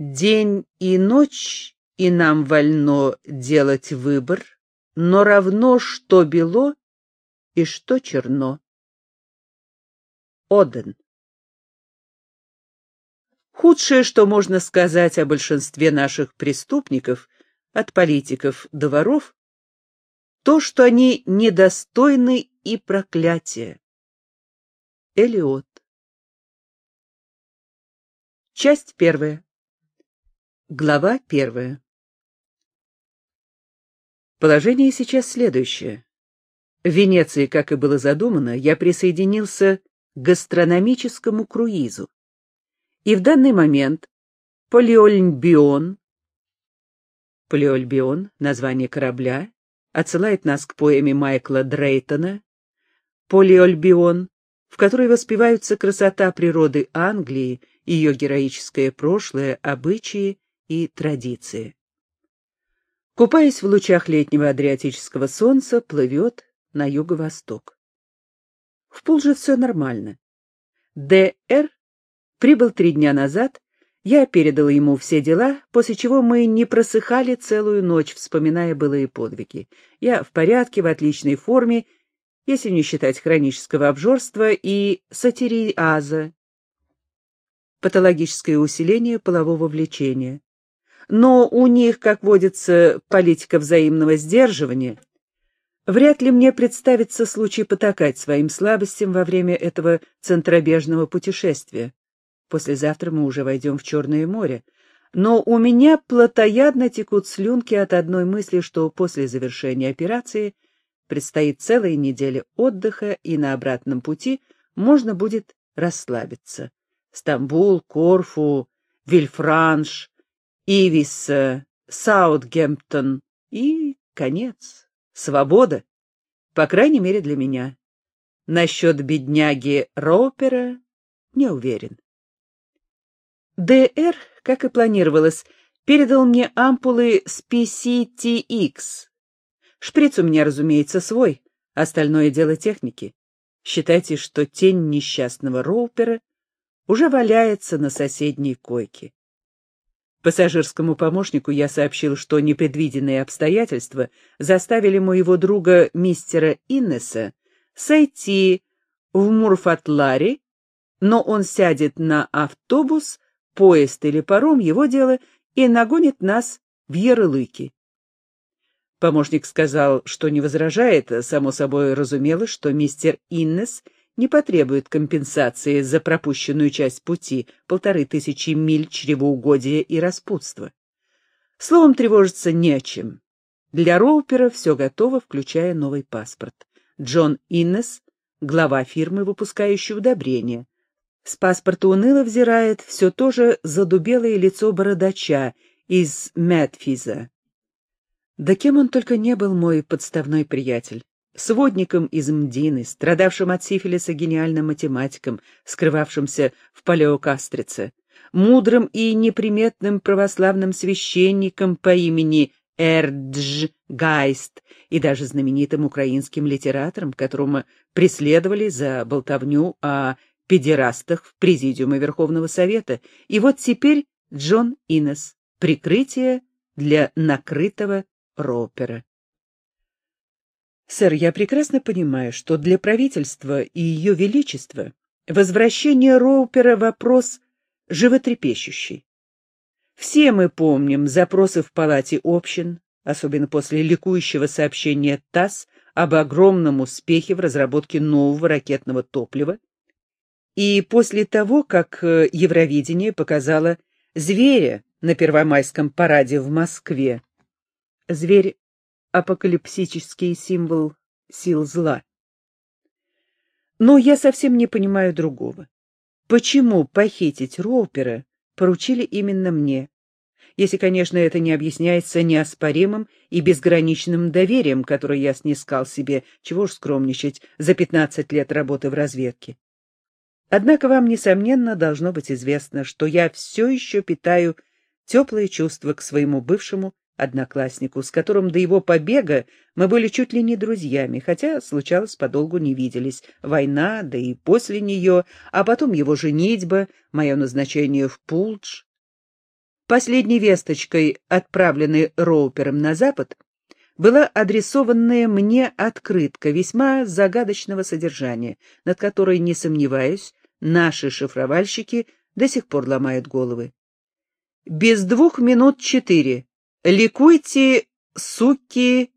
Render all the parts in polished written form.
День и ночь, и нам вольно делать выбор, но равно, что бело и что черно. Оден. Худшее, что можно сказать о большинстве наших преступников, от политиков до воров, то, что они недостойны и проклятия. Элиот. Часть первая. Глава первая. Положение сейчас следующее. В Венеции, как и было задумано, я присоединился к гастрономическому круизу. И в данный момент Полиольбион, название корабля, отсылает нас к поэме Майкла Дрейтона «Полиольбион», в которой воспеваются красота природы Англии, ее героическое прошлое, обычаи и традиции. Купаясь в лучах летнего адриатического солнца, плывет на юго-восток. В Пулже все нормально. Д.Р. прибыл 3 дня назад, я передал ему все дела, после чего мы не просыхали целую ночь, вспоминая былые подвиги. Я в порядке, в отличной форме, если не считать хронического обжорства и сатириаза, патологическое усиление полового влечения. Но у них, как водится, политика взаимного сдерживания. Вряд ли мне представится случай потакать своим слабостям во время этого центробежного путешествия. Послезавтра мы уже войдем в Черное море. Но у меня плотоядно текут слюнки от одной мысли, что после завершения операции предстоит целая неделя отдыха, и на обратном пути можно будет расслабиться. Стамбул, Корфу, Вильфранш, Ивис, Саутгемптон и конец. Свобода. По крайней мере, для меня. Насчет бедняги Роупера не уверен. Д.Р., как и планировалось, передал мне ампулы с PCTX. Шприц у меня, разумеется, свой, остальное дело техники. Считайте, что тень несчастного Роупера уже валяется на соседней койке. Пассажирскому помощнику я сообщил, что непредвиденные обстоятельства заставили моего друга мистера Иннеса сойти в Мурфатларе, но он сядет на автобус, поезд или паром, его дело, и нагонит нас в Ярлыки. Помощник сказал, что не возражает, само собой разумелось, что мистер Иннес не потребует компенсации за пропущенную часть пути, 1500 миль чревоугодия и распутства. Словом, тревожиться не о чем. Для Роупера все готово, включая новый паспорт. Джон Иннес, глава фирмы, выпускающей удобрения. С паспорта уныло взирает все то же задубелое лицо бородача из Мэтфиза. Да кем он только не был, мой подставной приятель. Сводником из Мдины, страдавшим от сифилиса гениальным математиком, скрывавшимся в Палеокастрице, мудрым и неприметным православным священником по имени Эрдж Гайст и даже знаменитым украинским литератором, которого преследовали за болтовню о педерастах в Президиуме Верховного Совета. И вот теперь Джон Иннес, прикрытие для накрытого Роупера. Сэр, я прекрасно понимаю, что для правительства и Ее Величества возвращение Роупера — вопрос животрепещущий. Все мы помним запросы в Палате общин, особенно после ликующего сообщения ТАСС об огромном успехе в разработке нового ракетного топлива, и после того, как Евровидение показало зверя на Первомайском параде в Москве. Зверь — апокалипсический символ сил зла. Но я совсем не понимаю другого. Почему похитить Роупера поручили именно мне? Если, конечно, это не объясняется неоспоримым и безграничным доверием, которое я снискал себе, чего уж скромничать, за 15 лет работы в разведке. Однако вам, несомненно, должно быть известно, что я все еще питаю теплые чувства к своему бывшему однокласснику, с которым до его побега мы были чуть ли не друзьями, хотя, случалось, подолгу не виделись. Война, да и после нее, а потом его женитьба, мое назначение в Пулдж. Последней весточкой, отправленной Роупером на Запад, была адресованная мне открытка весьма загадочного содержания, над которой, не сомневаюсь, наши шифровальщики до сих пор ломают головы. Без 2 минут 4. Ликуйте, суки,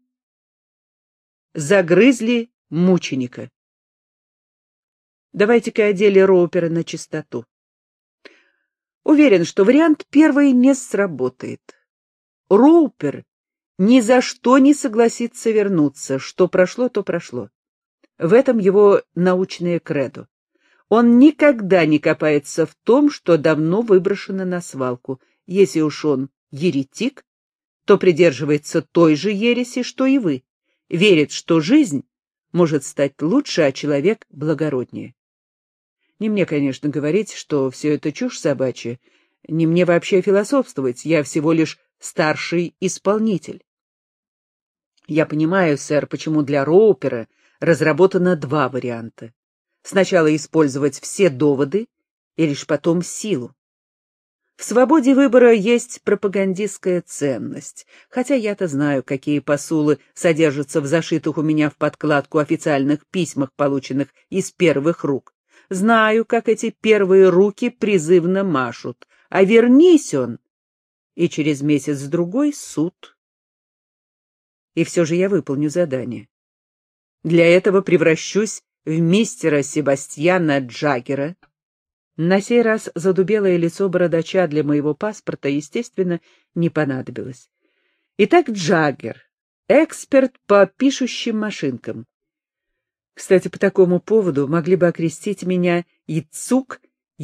загрызли мученика. Давайте-ка о деле Роупера на чистоту. Уверен, что вариант первый не сработает. Роупер ни за что не согласится вернуться, что прошло, то прошло. В этом его научное кредо. Он никогда не копается в том, что давно выброшено на свалку. Если уж он еретик, то придерживается той же ереси, что и вы. Верит, что жизнь может стать лучше, а человек благороднее. Не мне, конечно, говорить, что все это чушь собачья, не мне вообще философствовать, я всего лишь старший исполнитель. Я понимаю, сэр, почему для Роупера разработано 2 варианта. Сначала использовать все доводы и лишь потом силу. В свободе выбора есть пропагандистская ценность, хотя я-то знаю, какие посулы содержатся в зашитых у меня в подкладку официальных письмах, полученных из первых рук. Знаю, как эти первые руки призывно машут, а вернись он, и через месяц-другой суд. И все же я выполню задание. Для этого превращусь в мистера Себастьяна Джаггера. На сей раз задубелое лицо бородача для моего паспорта, естественно, не понадобилось. Итак, Джаггер, эксперт по пишущим машинкам. Кстати, по такому поводу могли бы окрестить меня Ицук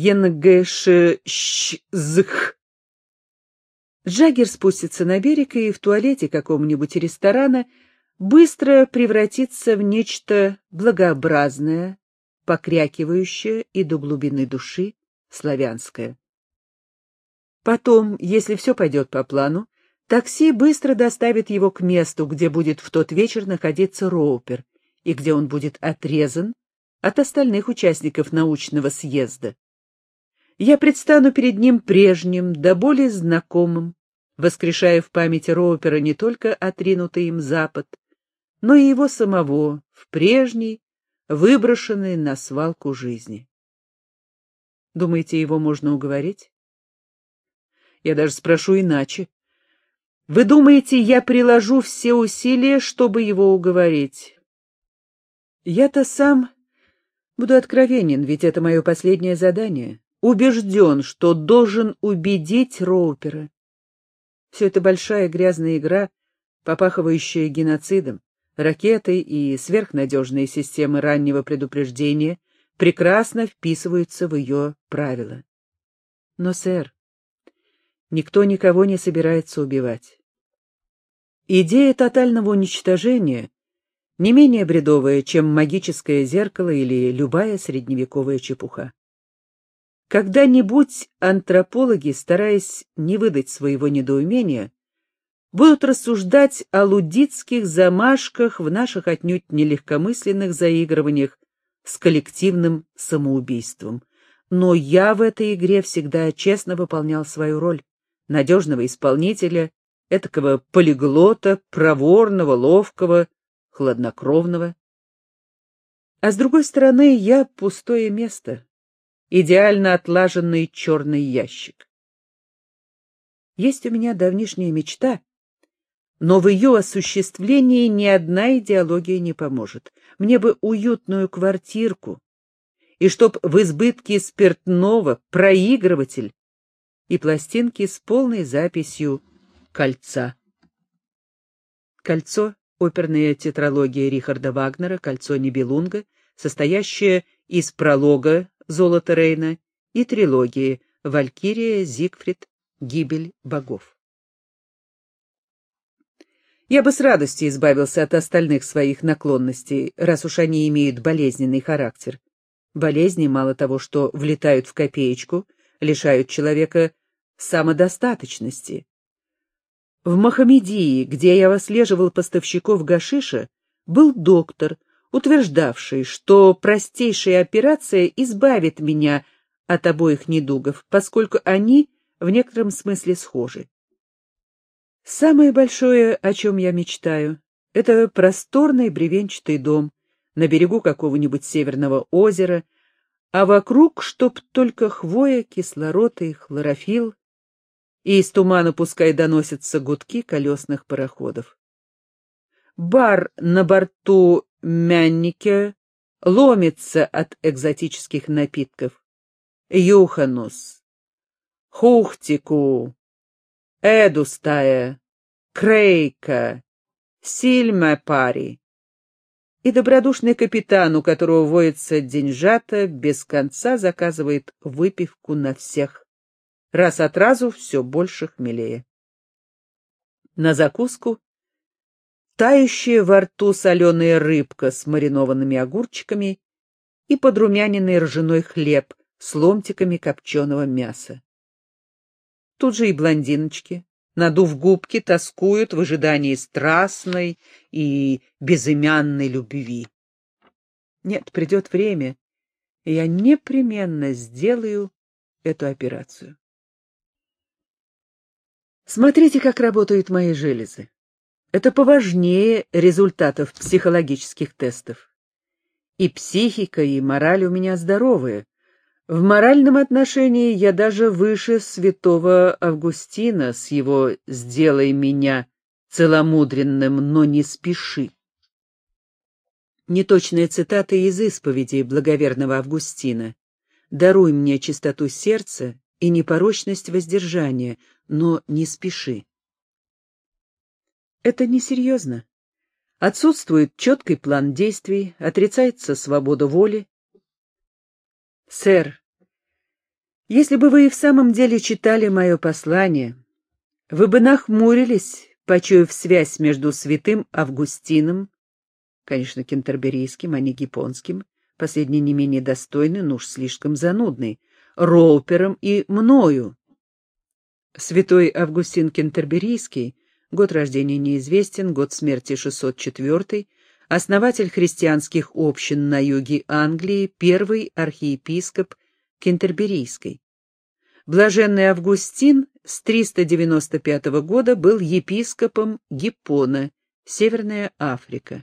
Енгшзх. Джаггер спустится на берег и в туалете какого-нибудь ресторана быстро превратится в нечто благообразное, покрякивающее и до глубины души славянское. Потом, если все пойдет по плану, такси быстро доставит его к месту, где будет в тот вечер находиться Роупер, и где он будет отрезан от остальных участников научного съезда. Я предстану перед ним прежним, да более знакомым, воскрешая в памяти Роупера не только отринутый им Запад, но и его самого в прежней, выброшенной на свалку жизни. Думаете, его можно уговорить? Я даже спрошу иначе. Вы думаете, я приложу все усилия, чтобы его уговорить? Я-то сам буду откровенен, ведь это мое последнее задание. Убежден, что должен убедить Роупера. Все это большая грязная игра, попахивающая геноцидом. Ракеты и сверхнадежные системы раннего предупреждения прекрасно вписываются в ее правила. Но, сэр, никто никого не собирается убивать. Идея тотального уничтожения не менее бредовая, чем магическое зеркало или любая средневековая чепуха. Когда-нибудь антропологи, стараясь не выдать своего недоумения, будут рассуждать о луддитских замашках в наших отнюдь нелегкомысленных заигрываниях с коллективным самоубийством. Но я в этой игре всегда честно выполнял свою роль надежного исполнителя, этакого полиглота, проворного, ловкого, хладнокровного. А с другой стороны, я пустое место, идеально отлаженный черный ящик. Есть у меня давнишняя мечта, но в ее осуществлении ни одна идеология не поможет. Мне бы уютную квартирку, и чтоб в избытке спиртного проигрыватель и пластинки с полной записью «Кольца». «Кольцо» — оперная тетралогия Рихарда Вагнера «Кольцо Нибелунга», состоящая из пролога «Золото Рейна» и трилогии «Валькирия», «Зигфрид», «Гибель богов». Я бы с радостью избавился от остальных своих наклонностей, раз уж они имеют болезненный характер. Болезни, мало того, что влетают в копеечку, лишают человека самодостаточности. В Мохаммедии, где я выслеживал поставщиков гашиша, был доктор, утверждавший, что простейшая операция избавит меня от обоих недугов, поскольку они в некотором смысле схожи. Самое большое, о чем я мечтаю, это просторный бревенчатый дом на берегу какого-нибудь северного озера, а вокруг чтоб только хвоя, кислород и хлорофилл, и из тумана пускай доносятся гудки колесных пароходов. Бар на борту Мяннике ломится от экзотических напитков. Юханус, Хухтику, Эдустая, Крейка, Сильмапари. И добродушный капитан, у которого воется деньжата, без конца заказывает выпивку на всех. Раз от разу все больше хмелее. На закуску тающая во рту соленая рыбка с маринованными огурчиками и подрумяненный ржаной хлеб с ломтиками копченого мяса. Тут же и блондиночки, надув губки, тоскуют в ожидании страстной и безымянной любви. Нет, придет время, и я непременно сделаю эту операцию. Смотрите, как работают мои железы. Это поважнее результатов психологических тестов. И психика, и мораль у меня здоровые. В моральном отношении я даже выше святого Августина с его «сделай меня целомудренным, но не спеши». Неточная цитата из исповеди благоверного Августина. «Даруй мне чистоту сердца и непорочность воздержания, но не спеши». Это несерьезно. Отсутствует четкий план действий, отрицается свобода воли. Сэр, если бы вы и в самом деле читали мое послание, вы бы нахмурились, почуяв связь между святым Августином, конечно, кентерберийским, а не гиппонским, последний не менее достойный, но уж слишком занудный, Роупером и мною. Святой Августин Кентерберийский, год рождения неизвестен, год смерти 604, основатель христианских общин на юге Англии, первый архиепископ Кентерберийской. Блаженный Августин с 395 года был епископом Гиппона, Северная Африка.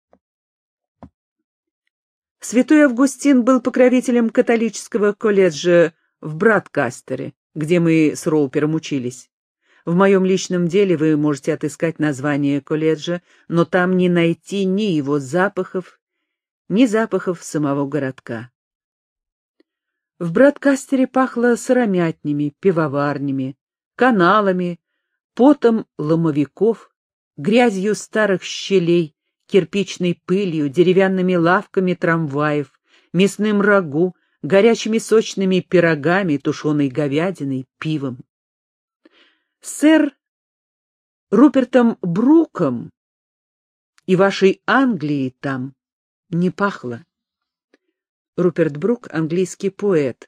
Святой Августин был покровителем католического колледжа в Брадкастере, где мы с Роупером учились. В моем личном деле вы можете отыскать название колледжа, но там не найти ни его запахов, ни запахов самого городка. В Брадкастере пахло сыромятнями, пивоварнями, каналами, потом ломовиков, грязью старых щелей, кирпичной пылью, деревянными лавками трамваев, мясным рагу, горячими сочными пирогами, тушеной говядиной, пивом. Сэр Рупертом Бруком и вашей Англией там не пахло. Руперт Брук — английский поэт,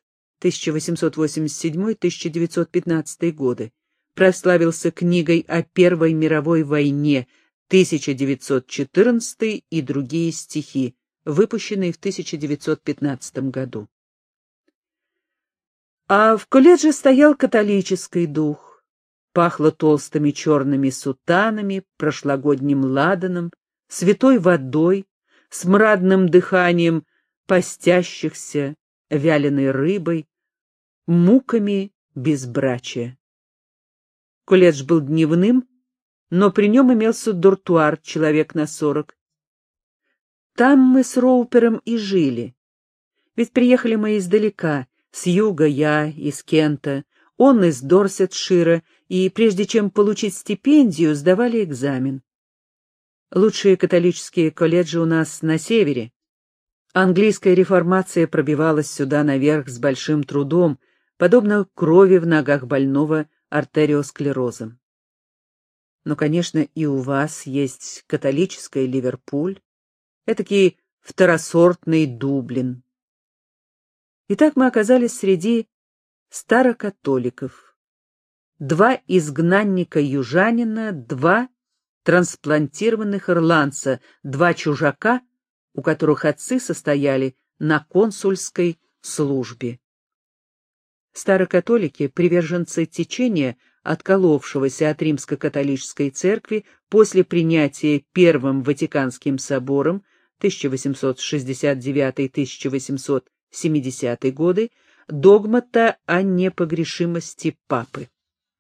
1887-1915 годы, прославился книгой о Первой мировой войне, 1914 и другие стихи, выпущенные в 1915 году. А в колледже стоял католический дух. Пахло толстыми черными сутанами, прошлогодним ладаном, святой водой, смрадным дыханием постящихся, вяленой рыбой, муками безбрачия. Колледж был дневным, но при нем имелся дуртуар, человек на 40. Там мы с Роупером и жили. Ведь приехали мы издалека, с юга я, из Кента, он из Дорсетшира, и прежде чем получить стипендию, сдавали экзамен. Лучшие католические колледжи у нас на севере. Английская реформация пробивалась сюда наверх с большим трудом, подобно крови в ногах больного артериосклерозом. Но, конечно, и у вас есть католический Ливерпуль, этакий второсортный Дублин. Итак, мы оказались среди старокатоликов. 2 изгнанника-южанина, 2 трансплантированных ирландца, 2 чужака, у которых отцы состояли на консульской службе. Старокатолики, приверженцы течения, отколовшегося от римско-католической церкви после принятия Первым Ватиканским собором 1869-1870 годы догмата о непогрешимости папы.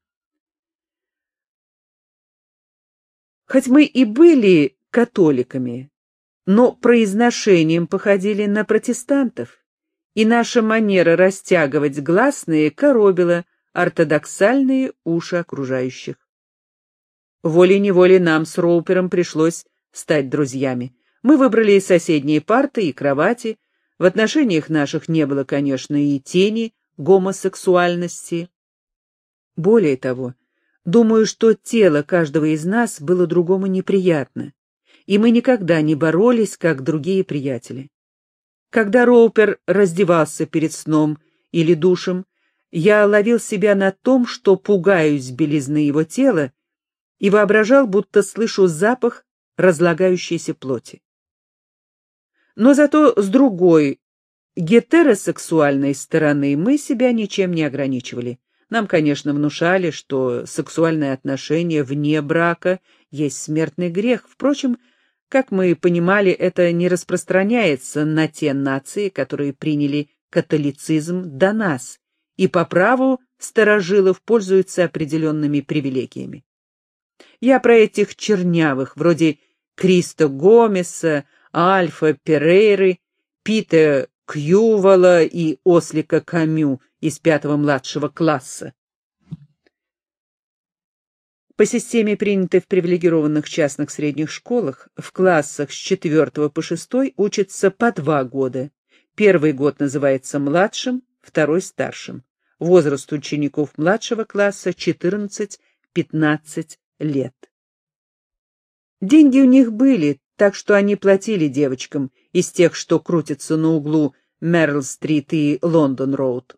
Хоть мы и были католиками, но произношением походили на протестантов, и наша манера растягивать гласные коробила ортодоксальные уши окружающих. Волей-неволей нам с Роупером пришлось стать друзьями. Мы выбрали соседние парты и кровати. В отношениях наших не было, конечно, и тени гомосексуальности. Более того, думаю, что тело каждого из нас было другому неприятно, и мы никогда не боролись, как другие приятели. Когда Роупер раздевался перед сном или душем, я ловил себя на том, что пугаюсь белизны его тела и воображал, будто слышу запах разлагающейся плоти. Но зато с другой, гетеросексуальной стороны мы себя ничем не ограничивали. Нам, конечно, внушали, что сексуальные отношения вне брака есть смертный грех. Впрочем, как мы понимали, это не распространяется на те нации, которые приняли католицизм до нас, и по праву старожилов пользуются определенными привилегиями. Я про этих чернявых, вроде Кристо Гомеса, Альфа Перейры, Пита Кьювала и Ослика Камю из 5-го младшего класса. По системе, принятой в привилегированных частных средних школах, в классах с 4 по 6 учатся по 2 года. Первый год называется младшим, второй — старшим. Возраст учеников младшего класса 14-15 лет. Деньги у них были, так что они платили девочкам из тех, что крутятся на углу Мерл-стрит и Лондон-роуд.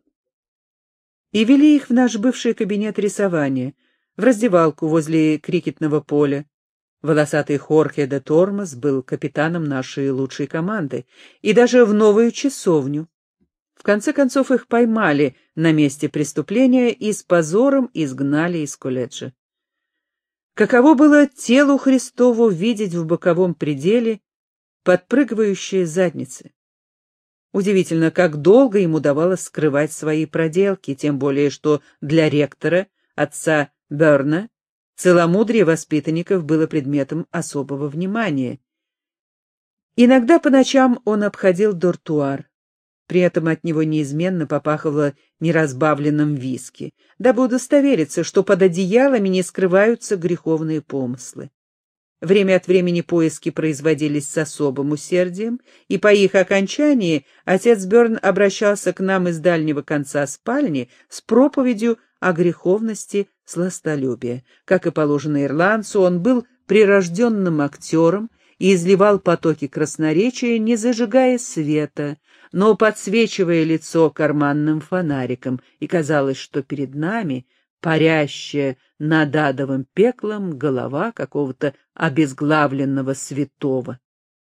И вели их в наш бывший кабинет рисования, в раздевалку возле крикетного поля. Волосатый Хорхе де Тормас был капитаном нашей лучшей команды, и даже в новую часовню. В конце концов их поймали на месте преступления и с позором изгнали из колледжа. Каково было телу Христову видеть в боковом пределе подпрыгивающие задницы? Удивительно, как долго им удавалось скрывать свои проделки, тем более что для ректора, отца Берна, целомудрие воспитанников было предметом особого внимания. Иногда по ночам он обходил дортуар. При этом от него неизменно попахивало неразбавленным виски, дабы удостовериться, что под одеялами не скрываются греховные помыслы. Время от времени поиски производились с особым усердием, и по их окончании отец Берн обращался к нам из дальнего конца спальни с проповедью о греховности сластолюбия. Как и положено ирландцу, он был прирожденным актером и изливал потоки красноречия, не зажигая света, но подсвечивая лицо карманным фонариком, и казалось, что перед нами парящая над адовым пеклом голова какого-то обезглавленного святого.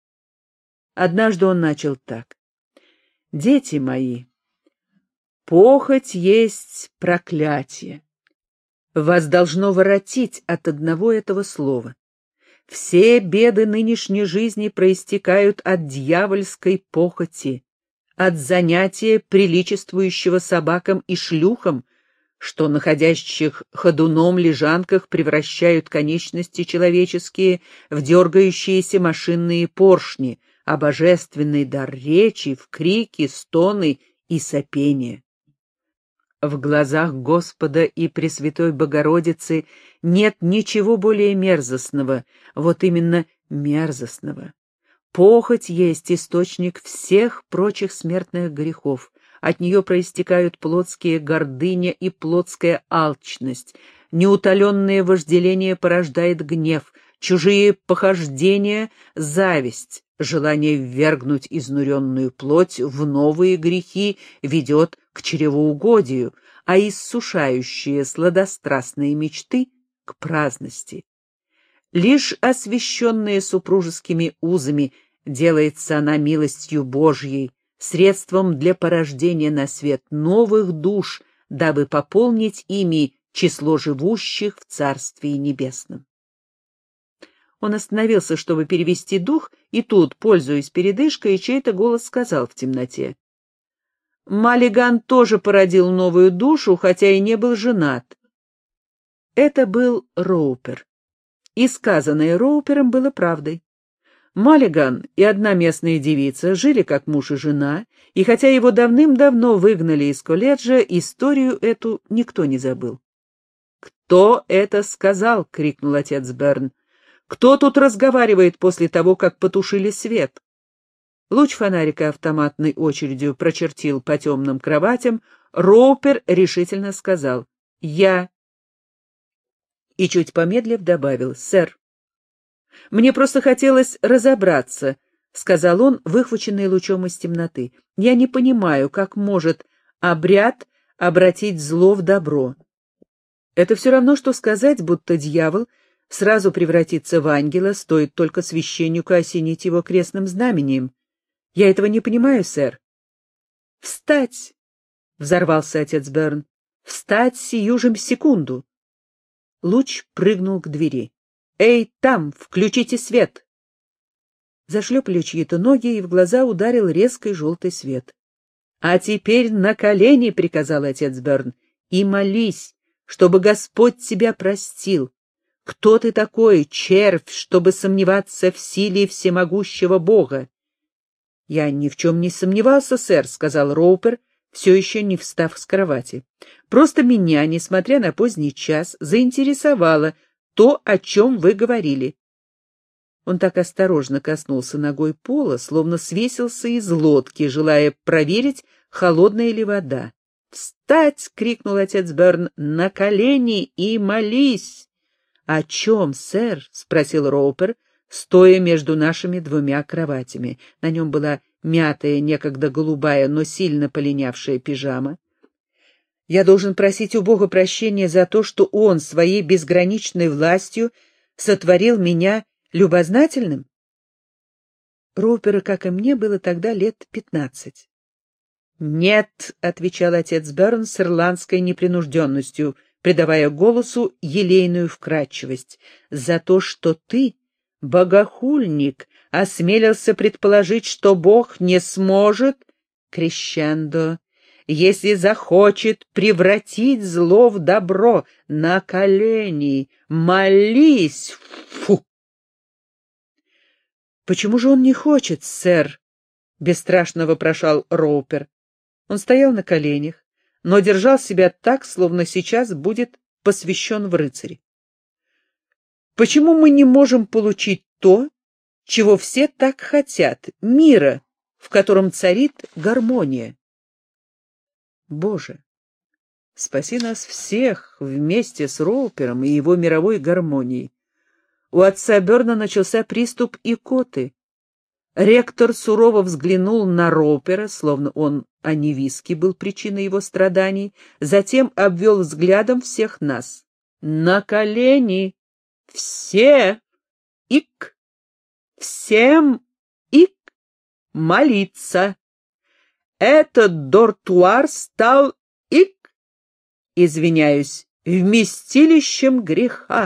Однажды он начал так: «Дети мои, похоть есть проклятие. Вас должно воротить от одного этого слова. Все беды нынешней жизни проистекают от дьявольской похоти, от занятия, приличествующего собакам и шлюхам, что находящих ходуном лежанках превращают конечности человеческие в дергающиеся машинные поршни, а божественный дар речи в крики, стоны и сопение. В глазах Господа и Пресвятой Богородицы нет ничего более мерзостного, вот именно мерзостного. Похоть есть источник всех прочих смертных грехов. От нее проистекают плотские гордыня и плотская алчность. Неутоленное вожделение порождает гнев, чужие похождения — зависть. Желание ввергнуть изнуренную плоть в новые грехи ведет к чревоугодию, а иссушающие сладострастные мечты — к праздности. Лишь освященная супружескими узами делается она милостью Божьей, средством для порождения на свет новых душ, дабы пополнить ими число живущих в Царстве Небесном. Он остановился, чтобы перевести дух, и тут, пользуясь передышкой, чей-то голос сказал в темноте: «Маллиган тоже породил новую душу, хотя и не был женат». Это был Роупер. И сказанное Роупером было правдой. Маллиган и одна местная девица жили как муж и жена, и хотя его давным-давно выгнали из колледжа, историю эту никто не забыл. «Кто это сказал?» — крикнул отец Берн. «Кто тут разговаривает после того, как потушили свет?» Луч фонарика автоматной очередью прочертил по темным кроватям. Роупер решительно сказал: «Я». И чуть помедлив добавил: «Сэр, мне просто хотелось разобраться», — сказал он, выхваченный лучом из темноты. «Я не понимаю, как может обряд обратить зло в добро. Это все равно, что сказать, будто дьявол сразу превратится в ангела, стоит только священнику осенить его крестным знамением. Я этого не понимаю, сэр». «Встать!» — взорвался отец Берн. «Встать сию же секунду!» Луч прыгнул к двери. «Эй, там, включите свет!» Зашлепали чьи-то ноги, и в глаза ударил резкий желтый свет. «А теперь на колени!» — приказал отец Берн. «И молись, чтобы Господь тебя простил. Кто ты такой, червь, чтобы сомневаться в силе всемогущего Бога?» «Я ни в чем не сомневался, сэр», — сказал Роупер, все еще не встав с кровати. «Просто меня, несмотря на поздний час, заинтересовало то, о чем вы говорили». Он так осторожно коснулся ногой пола, словно свесился из лодки, желая проверить, холодная ли вода. «Встать!» — крикнул отец Берн. «На колени и молись!» «О чем, сэр?» — спросил Роупер, стоя между нашими двумя кроватями. На нем была мятая, некогда голубая, но сильно полинявшая пижама. «Я должен просить у Бога прощения за то, что Он своей безграничной властью сотворил меня любознательным?» Роуперу, как и мне, было тогда лет 15. «Нет», — отвечал отец Берн с ирландской непринужденностью, придавая голосу елейную вкрадчивость, «за то, что ты, богохульник, осмелился предположить, что Бог не сможет, крещендо, если захочет превратить зло в добро. На колени, молись!» Фу! «Почему же он не хочет, сэр?» — бесстрашно вопрошал Роупер. Он стоял на коленях, но держал себя так, словно сейчас будет посвящен в рыцари. «Почему мы не можем получить то, чего все так хотят, мира, в котором царит гармония?» Боже, спаси нас всех вместе с Роупером и его мировой гармонией. У отца Берна начался приступ икоты. Ректор сурово взглянул на Роупера, словно он, а не виски, был причиной его страданий, затем обвел взглядом всех нас. «На колени! Все! Ик! Всем! Ик! Молиться! Этот дортуар стал, ик, извиняюсь, вместилищем греха».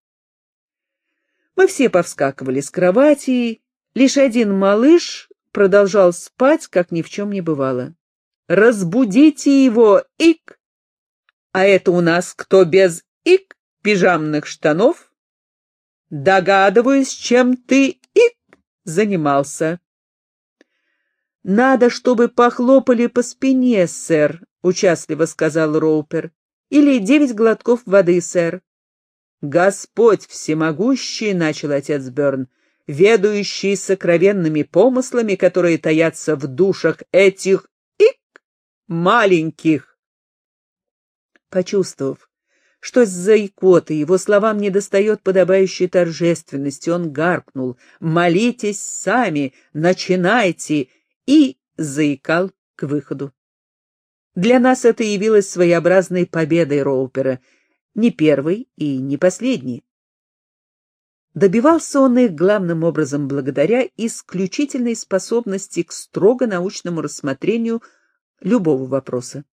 Мы все повскакивали с кровати, лишь один малыш продолжал спать, как ни в чем не бывало. «Разбудите его, ик! А это у нас кто без, ик, пижамных штанов? Догадываюсь, чем ты, ик, занимался». «Надо, чтобы похлопали по спине, сэр», — участливо сказал Роупер. «Или 9 глотков воды, сэр». «Господь всемогущий», — начал отец Берн, «ведающий сокровенными помыслами, которые таятся в душах этих маленьких». Почувствовав, что из-за икоты его словам недостает подобающей торжественности, он гаркнул: «Молитесь сами, начинайте!» и заикал к выходу. Для нас это явилось своеобразной победой Роупера, не первой и не последней. Добивался он их главным образом благодаря исключительной способности к строго научному рассмотрению любого вопроса.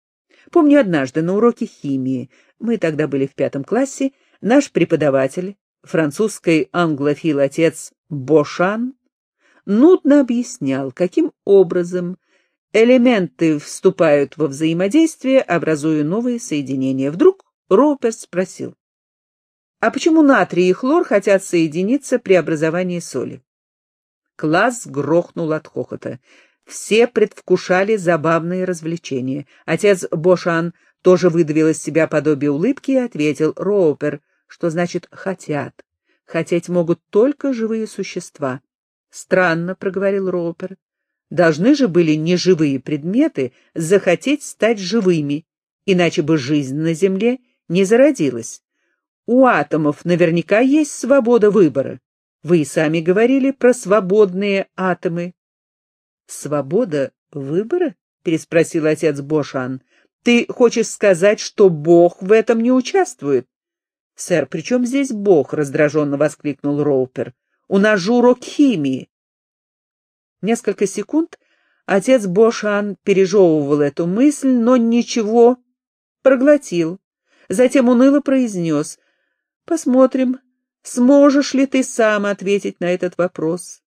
Помню, однажды на уроке химии, мы тогда были в 5 классе, наш преподаватель, французский англофил отец Бошан, нудно объяснял, каким образом элементы вступают во взаимодействие, образуя новые соединения. Вдруг Роупер спросил: «А почему натрий и хлор хотят соединиться при образовании соли?» Класс грохнул от хохота. Все предвкушали забавные развлечения. Отец Бошан тоже выдавил из себя подобие улыбки и ответил: «Роупер, что значит «хотят»? Хотеть могут только живые существа». «Странно», — проговорил Роупер. «Должны же были неживые предметы захотеть стать живыми, иначе бы жизнь на Земле не зародилась. У атомов наверняка есть свобода выбора. Вы и сами говорили про свободные атомы». «Свобода выбора?» — переспросил отец Бошан. «Ты хочешь сказать, что Бог в этом не участвует?» «Сэр, при чем здесь Бог?» — раздраженно воскликнул Роупер. «У нас же урок химии». Несколько секунд отец Бошан пережевывал эту мысль, но ничего, проглотил. Затем уныло произнес: «Посмотрим, сможешь ли ты сам ответить на этот вопрос».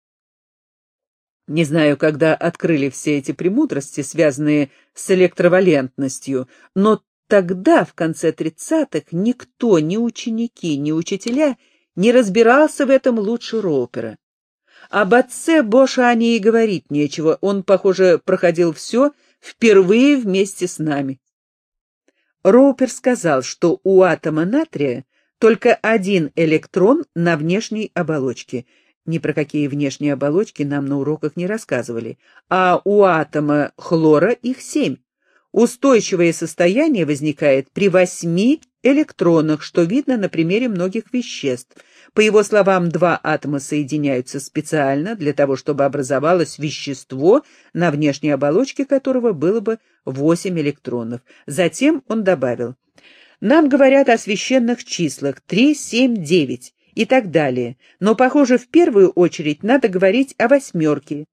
Не знаю, когда открыли все эти премудрости, связанные с электровалентностью, но тогда, в конце 30-х, никто, ни ученики, ни учителя, не разбирался в этом лучше Роупера. Об отце Бошане и говорить нечего, он, похоже, проходил все впервые вместе с нами. Роупер сказал, что у атома натрия только один электрон на внешней оболочке. Ни про какие внешние оболочки нам на уроках не рассказывали. А у атома хлора их 7. Устойчивое состояние возникает при 8 электронах, что видно на примере многих веществ. По его словам, 2 атома соединяются специально для того, чтобы образовалось вещество, на внешней оболочке которого было бы 8 электронов. Затем он добавил: «Нам говорят о священных числах 3, 7, 9 и так далее, но, похоже, в первую очередь надо говорить о 8.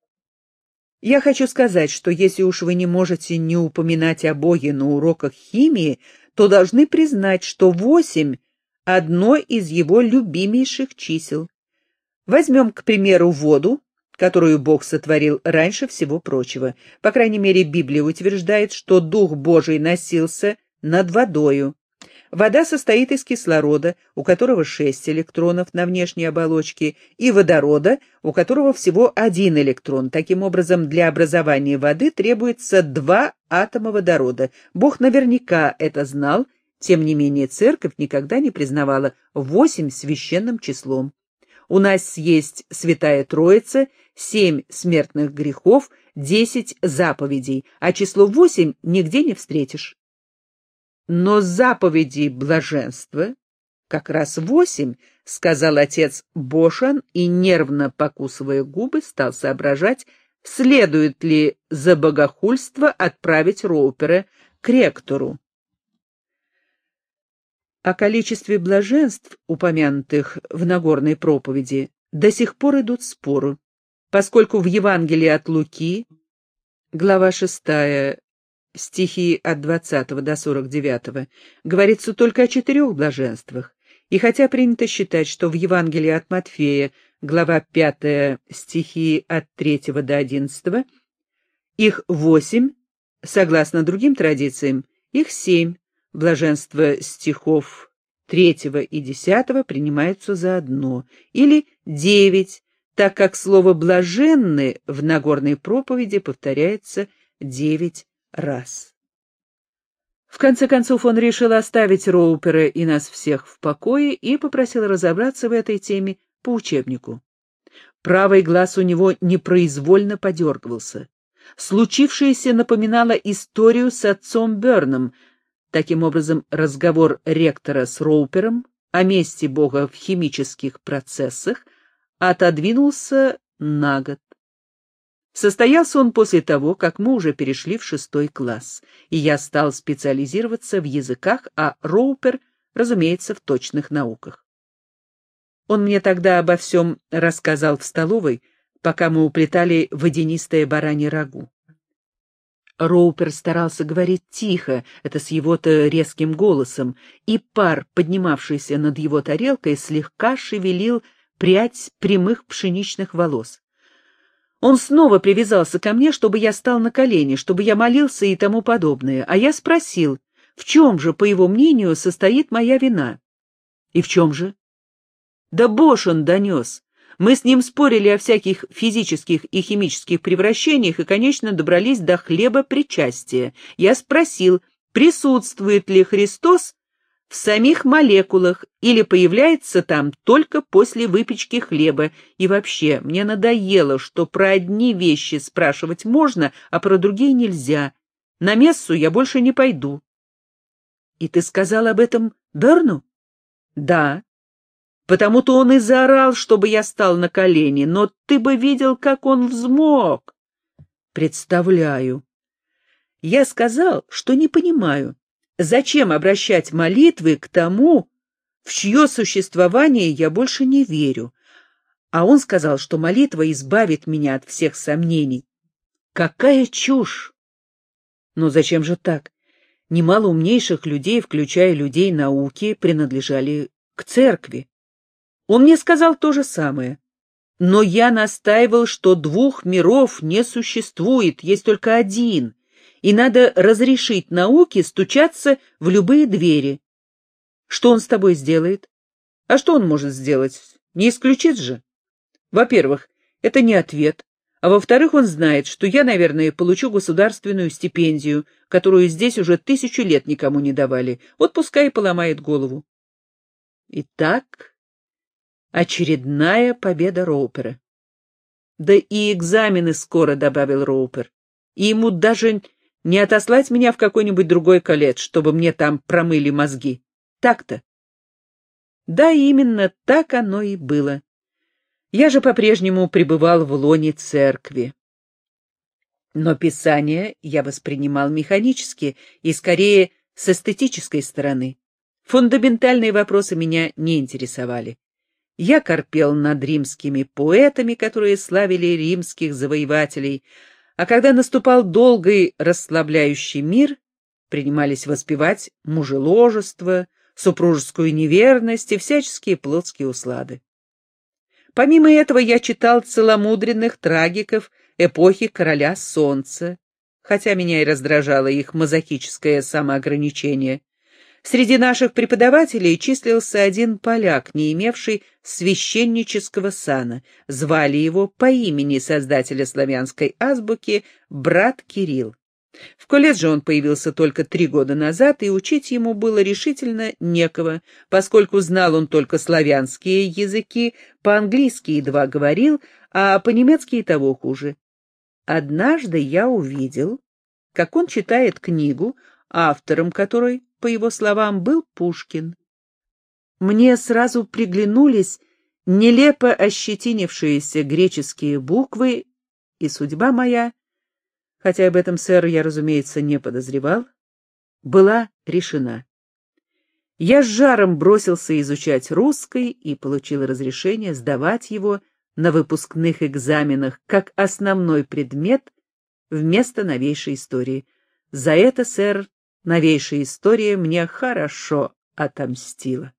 Я хочу сказать, что если уж вы не можете не упоминать о Боге на уроках химии, то должны признать, что 8 — одно из его любимейших чисел. Возьмем, к примеру, воду, которую Бог сотворил раньше всего прочего. По крайней мере, Библия утверждает, что Дух Божий носился над водою. Вода состоит из кислорода, у которого 6 электронов на внешней оболочке, и водорода, у которого всего 1 электрон. Таким образом, для образования воды требуется 2 атома водорода. Бог наверняка это знал, тем не менее Церковь никогда не признавала 8 священным числом. У нас есть Святая Троица, 7 смертных грехов, 10 заповедей, а число 8 нигде не встретишь. «Но заповедей блаженства как раз 8, — сказал отец Бошан и, нервно покусывая губы, стал соображать, следует ли за богохульство отправить Роупера к ректору. О количестве блаженств, упомянутых в Нагорной проповеди, до сих пор идут споры, поскольку в Евангелии от Луки, глава 6, стихи от 20 до 49, говорится только о 4 блаженствах, и хотя принято считать, что в Евангелии от Матфея, глава 5, стихи от 3 до 11, их 8, согласно другим традициям, их 7, блаженства стихов 3 и 10 принимаются заодно, или 9, так как слово «блаженны» в Нагорной проповеди повторяется 9 раз. В конце концов он решил оставить Роупера и нас всех в покое и попросил разобраться в этой теме по учебнику. Правый глаз у него непроизвольно подергивался. Случившееся напоминало историю с отцом Бёрном. Таким образом, разговор ректора с Роупером о месте Бога в химических процессах отодвинулся на год. Состоялся он после того, как мы уже перешли в 6 класс, и я стал специализироваться в языках, а Роупер, разумеется, в точных науках. Он мне тогда обо всем рассказал в столовой, пока мы уплетали водянистое баранье рагу. Роупер старался говорить тихо, это с его-то резким голосом, и пар, поднимавшийся над его тарелкой, слегка шевелил прядь прямых пшеничных волос. Он снова привязался ко мне, чтобы я стал на колени, чтобы я молился и тому подобное, а я спросил, в чем же, по его мнению, состоит моя вина. И в чем же? Да Бош он донес. Мы с ним спорили о всяких физических и химических превращениях и, конечно, добрались до хлеба причастия. Я спросил, присутствует ли Христос в самих молекулах или появляется там только после выпечки хлеба. И вообще, мне надоело, что про одни вещи спрашивать можно, а про другие нельзя. На мессу я больше не пойду. И ты сказал об этом Берну? Да. Потому-то он и заорал, чтобы я стал на колени, но ты бы видел, как он взмок. Представляю. Я сказал, что не понимаю, зачем обращать молитвы к тому, в чье существование я больше не верю. А он сказал, что молитва избавит меня от всех сомнений. Какая чушь! Но зачем же так? Немало умнейших людей, включая людей науки, принадлежали к церкви. Он мне сказал то же самое. Но я настаивал, что двух миров не существует, есть только один, и надо разрешить науке стучаться в любые двери. Что он с тобой сделает? А что он может сделать? Не исключит же. Во-первых, это не ответ, а во-вторых, он знает, что я, наверное, получу государственную стипендию, которую здесь уже 1000 лет никому не давали. Вот пускай и поломает голову. Итак, очередная победа Роупера. Да и экзамены скоро, — добавил Роупер, — и ему даже не отослать меня в какой-нибудь другой колледж, чтобы мне там промыли мозги. Так-то. Да, именно так оно и было. Я же по-прежнему пребывал в лоне церкви. Но Писание я воспринимал механически и скорее с эстетической стороны. Фундаментальные вопросы меня не интересовали. Я корпел над римскими поэтами, которые славили римских завоевателей, а когда наступал долгий расслабляющий мир, принимались воспевать мужеложество, супружескую неверность и всяческие плотские услады. Помимо этого я читал целомудренных трагиков эпохи короля Солнца, хотя меня и раздражало их мазохическое самоограничение. Среди наших преподавателей числился один поляк, не имевший священнического сана. Звали его по имени создателя славянской азбуки брат Кирилл. В колледже он появился только 3 года назад, и учить ему было решительно некого, поскольку знал он только славянские языки, по-английски едва говорил, а по-немецки и того хуже. Однажды я увидел, как он читает книгу, автором которой, по его словам, был Пушкин. Мне сразу приглянулись нелепо ощетинившиеся греческие буквы, и судьба моя, хотя об этом, сэр, я, разумеется, не подозревал, была решена. Я с жаром бросился изучать русский и получил разрешение сдавать его на выпускных экзаменах как основной предмет вместо новейшей истории. За это, сэр, новейшая история мне хорошо отомстила.